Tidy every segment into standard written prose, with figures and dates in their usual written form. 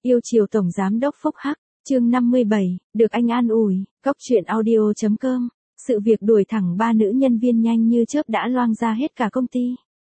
Yêu chiều Tổng Giám đốc Phúc Hắc, chương 57, được anh an ủi, Cóc truyện audio.com. Sự việc đuổi thẳng ba nữ nhân viên nhanh như chớp đã loang ra hết cả công ty.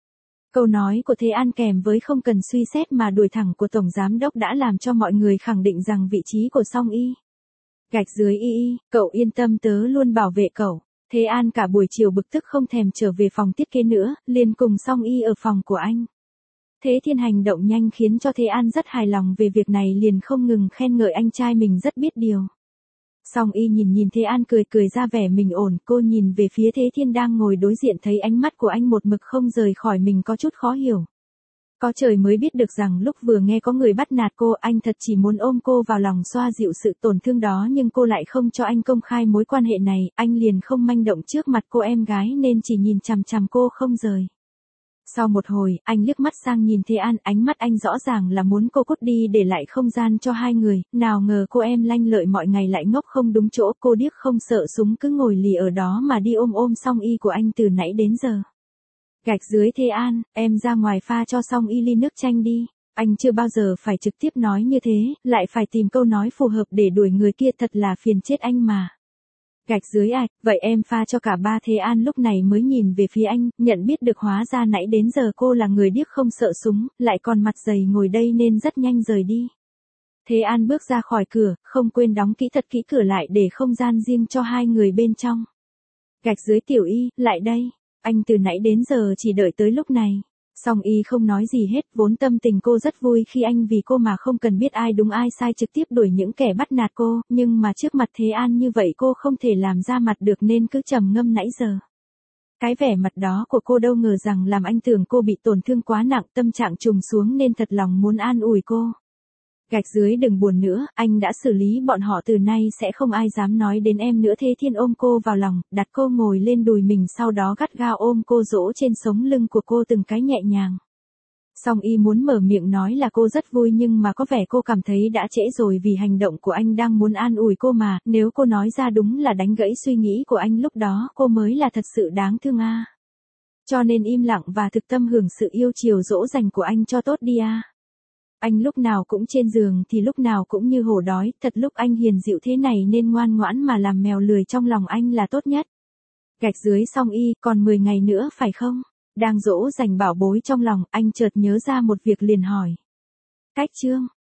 Câu nói của Thế An kèm với không cần suy xét mà đuổi thẳng của Tổng Giám đốc đã làm cho mọi người khẳng định rằng vị trí của Song Y. Gạch dưới y, cậu yên tâm tớ luôn bảo vệ cậu. Thế An cả buổi chiều bực tức không thèm trở về phòng thiết kế nữa, liền cùng Song Y ở phòng của anh. Thế Thiên hành động nhanh khiến cho Thế An rất hài lòng về việc này, liền không ngừng khen ngợi anh trai mình rất biết điều. Song Y nhìn Thế An cười ra vẻ mình ổn, cô nhìn về phía Thế Thiên đang ngồi đối diện thấy ánh mắt của anh một mực không rời khỏi mình có chút khó hiểu. Có trời mới biết được rằng lúc vừa nghe có người bắt nạt cô, anh thật chỉ muốn ôm cô vào lòng xoa dịu sự tổn thương đó, nhưng cô lại không cho anh công khai mối quan hệ này, anh liền không manh động trước mặt cô em gái nên chỉ nhìn chằm chằm cô không rời. Sau một hồi, anh liếc mắt sang nhìn Thế An, ánh mắt anh rõ ràng là muốn cô cút đi để lại không gian cho hai người, nào ngờ cô em lanh lợi mọi ngày lại ngốc không đúng chỗ, cô điếc không sợ súng cứ ngồi lì ở đó mà đi ôm Song Y của anh từ nãy đến giờ. Gạch dưới Thế An, em ra ngoài pha cho Song Y ly nước chanh đi. Anh chưa bao giờ phải trực tiếp nói như thế, lại phải tìm câu nói phù hợp để đuổi người kia, thật là phiền chết anh mà. Gạch dưới ai, vậy em pha cho cả ba. Thế An lúc này mới nhìn về phía anh, nhận biết được hóa ra nãy đến giờ cô là người điếc không sợ súng, lại còn mặt dày ngồi đây nên rất nhanh rời đi. Thế An bước ra khỏi cửa, không quên đóng thật kỹ cửa lại để không gian riêng cho hai người bên trong. Gạch dưới Tiểu Y, lại đây. Anh từ nãy đến giờ chỉ đợi tới lúc này. Song Y không nói gì hết, vốn tâm tình cô rất vui khi anh vì cô mà không cần biết ai đúng ai sai trực tiếp đuổi những kẻ bắt nạt cô, nhưng mà trước mặt Thế An như vậy cô không thể làm ra mặt được nên cứ trầm ngâm nãy giờ. Cái vẻ mặt đó của cô đâu ngờ rằng làm anh tưởng cô bị tổn thương quá nặng, tâm trạng trùng xuống nên thật lòng muốn an ủi cô. Gạch dưới đừng buồn nữa, anh đã xử lý bọn họ, từ nay sẽ không ai dám nói đến em nữa. Thế Thiên ôm cô vào lòng, đặt cô ngồi lên đùi mình, sau đó gắt gao ôm cô dỗ trên sống lưng của cô từng cái nhẹ nhàng. Song Y muốn mở miệng nói là cô rất vui, nhưng mà có vẻ cô cảm thấy đã trễ rồi vì hành động của anh đang muốn an ủi cô mà, nếu cô nói ra đúng là đánh gãy suy nghĩ của anh, lúc đó cô mới là thật sự đáng thương a. Cho nên im lặng và thực tâm hưởng sự yêu chiều dỗ dành của anh cho tốt đi a. Anh lúc nào cũng trên giường thì lúc nào cũng như hổ đói, thật lúc anh hiền dịu thế này nên ngoan ngoãn mà làm mèo lười trong lòng anh là tốt nhất. Gạch dưới Song Y, còn 10 ngày nữa phải không? Đang dỗ dành bảo bối trong lòng, anh chợt nhớ ra một việc liền hỏi. Cách chương